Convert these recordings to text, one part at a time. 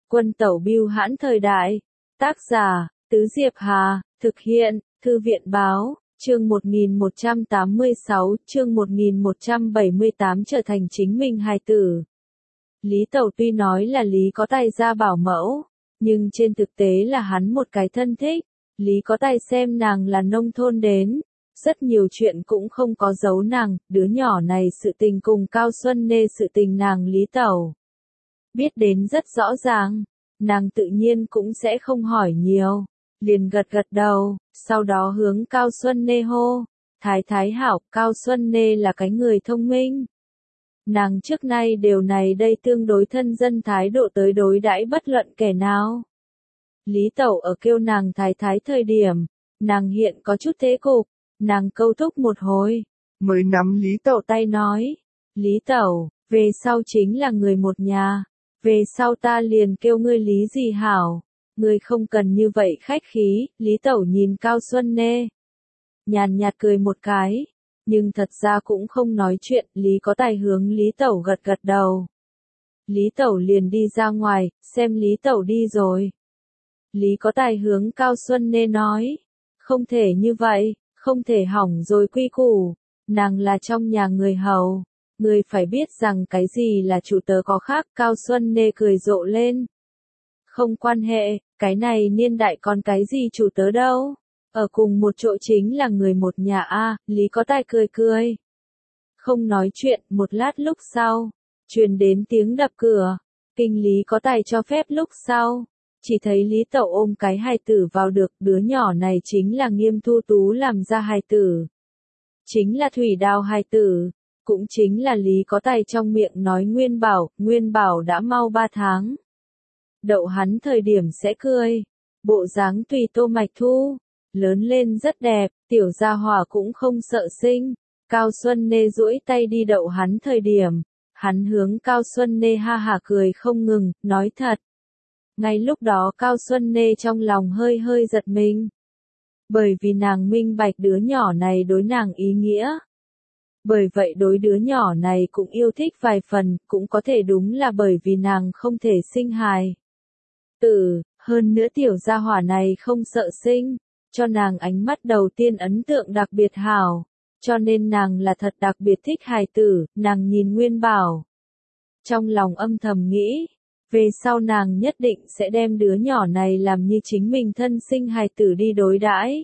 Quân tẩu bưu hãn thời đại. Tác giả, Tứ Diệp Hà, thực hiện, Thư viện báo, chương 1186, chương 1178 trở thành chính mình hài tử. Lý Tẩu tuy nói là Lý Có Tài gia bảo mẫu, nhưng trên thực tế là hắn một cái thân thích. Lý Có Tài xem nàng là nông thôn đến, rất nhiều chuyện cũng không có giấu nàng, đứa nhỏ này sự tình cùng Cao Xuân Nê sự tình nàng Lý Tẩu biết đến rất rõ ràng, nàng tự nhiên cũng sẽ không hỏi nhiều, liền gật gật đầu, sau đó hướng Cao Xuân Nê hô, Thái Thái hảo, Cao Xuân Nê là cái người thông minh. Nàng trước nay đều này đây tương đối thân dân thái độ tới đối đãi bất luận kẻ nào. Lý Tẩu ở kêu nàng Thái Thái thời điểm, nàng hiện có chút thế cục, nàng câu thúc một hồi, mới nắm Lý Tẩu tay nói, Lý Tẩu, về sau chính là người một nhà, về sau ta liền kêu ngươi Lý gì hảo, ngươi không cần như vậy khách khí. Lý Tẩu nhìn Cao Xuân Nê, nhàn nhạt cười một cái, nhưng thật ra cũng không nói chuyện. Lý Có Tài hướng Lý Tẩu gật gật đầu. Lý Tẩu liền đi ra ngoài, xem Lý Tẩu đi rồi. Lý Có Tài hướng Cao Xuân Nê nói, không thể như vậy, không thể hỏng rồi quy củ, nàng là trong nhà người hầu, người phải biết rằng cái gì là chủ tớ có khác. Cao Xuân Nê cười rộ lên. Không quan hệ, cái này niên đại còn cái gì chủ tớ đâu, ở cùng một chỗ chính là người một nhà a. Lý Có Tài cười cười. Không nói chuyện, một lát lúc sau, truyền đến tiếng đập cửa, kinh Lý Có Tài cho phép lúc sau, chỉ thấy Lý Tẩu ôm cái hài tử vào được, đứa nhỏ này chính là Nghiêm Thu Tú làm ra hài tử. Chính là Thủy Đào hài tử, cũng chính là Lý Có Tài trong miệng nói Nguyên Bảo đã mau 3 tháng. Đậu hắn thời điểm sẽ cười, bộ dáng tùy Tô Mạch Thu, lớn lên rất đẹp, tiểu gia hỏa cũng không sợ sinh. Cao Xuân Nê duỗi tay đi đậu hắn thời điểm, hắn hướng Cao Xuân Nê ha hả cười không ngừng, nói thật. Ngay lúc đó Cao Xuân Nê trong lòng hơi hơi giật mình. Bởi vì nàng minh bạch đứa nhỏ này đối nàng ý nghĩa. Bởi vậy đối đứa nhỏ này cũng yêu thích vài phần, cũng có thể đúng là bởi vì nàng không thể sinh hài tử, hơn nữa tiểu gia hỏa này không sợ sinh, cho nàng ánh mắt đầu tiên ấn tượng đặc biệt hảo, cho nên nàng là thật đặc biệt thích hài tử. Nàng nhìn Nguyên Bảo, trong lòng âm thầm nghĩ, về sau nàng nhất định sẽ đem đứa nhỏ này làm như chính mình thân sinh hài tử đi đối đãi,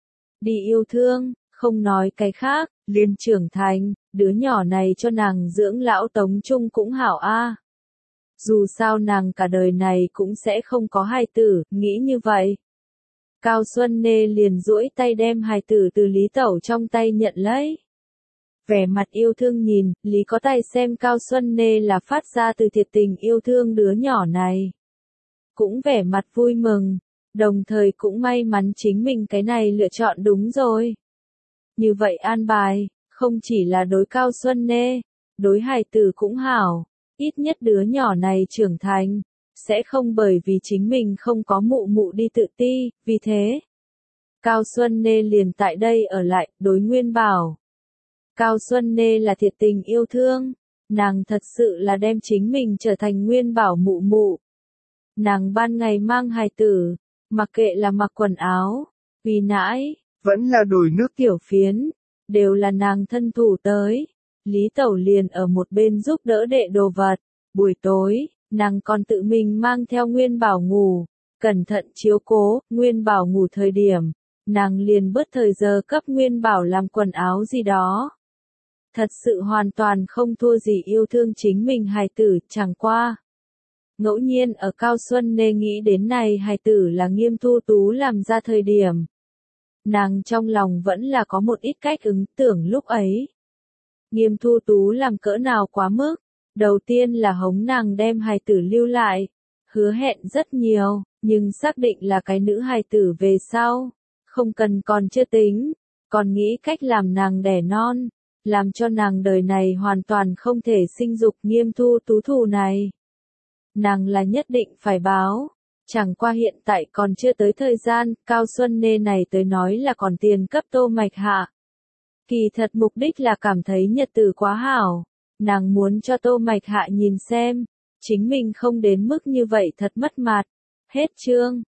đi yêu thương, không nói cái khác, liền trưởng thành, đứa nhỏ này cho nàng dưỡng lão tống trung cũng hảo a. Dù sao nàng cả đời này cũng sẽ không có hài tử, nghĩ như vậy. Cao Xuân Nê liền duỗi tay đem hài tử từ Lý Tẩu trong tay nhận lấy. Vẻ mặt yêu thương nhìn, Lý Có Tài xem Cao Xuân Nê là phát ra từ thiệt tình yêu thương đứa nhỏ này. Cũng vẻ mặt vui mừng, đồng thời cũng may mắn chính mình cái này lựa chọn đúng rồi. Như vậy an bài, không chỉ là đối Cao Xuân Nê, đối hài tử cũng hảo, ít nhất đứa nhỏ này trưởng thành, sẽ không bởi vì chính mình không có mụ mụ đi tự ti. Vì thế, Cao Xuân Nê liền tại đây ở lại. Đối Nguyên Bảo, Cao Xuân Nê là thiệt tình yêu thương, nàng thật sự là đem chính mình trở thành Nguyên Bảo mụ mụ. Nàng ban ngày mang hài tử, mặc kệ là mặc quần áo, uy nãi, vẫn là đổi nước tiểu phiến, đều là nàng thân thủ tới. Lý Tẩu liền ở một bên giúp đỡ đệ đồ vật. Buổi tối, nàng còn tự mình mang theo Nguyên Bảo ngủ, cẩn thận chiếu cố. Nguyên Bảo ngủ thời điểm, nàng liền bớt thời giờ cấp Nguyên Bảo làm quần áo gì đó. Thật sự hoàn toàn không thua gì yêu thương chính mình hài tử. Chẳng qua, ngẫu nhiên ở Cao Xuân Nê nghĩ đến này hài tử là Nghiêm Thu Tú làm ra thời điểm, nàng trong lòng vẫn là có một ít cách ứng tưởng lúc ấy. Nghiêm Thu Tú làm cỡ nào quá mức, đầu tiên là hống nàng đem hài tử lưu lại, hứa hẹn rất nhiều, nhưng xác định là cái nữ hài tử về sau, không cần còn chưa tính, còn nghĩ cách làm nàng đẻ non, làm cho nàng đời này hoàn toàn không thể sinh dục. Nghiêm Thu Tú thù này, nàng là nhất định phải báo. Chẳng qua hiện tại còn chưa tới thời gian. Cao Xuân Nê này tới nói là còn tiền cấp Tô Mạch Hạ. Kỳ thật mục đích là cảm thấy nhật tử quá hảo, nàng muốn cho Tô Mạch Hạ nhìn xem, chính mình không đến mức như vậy thật mất mặt. Hết chương.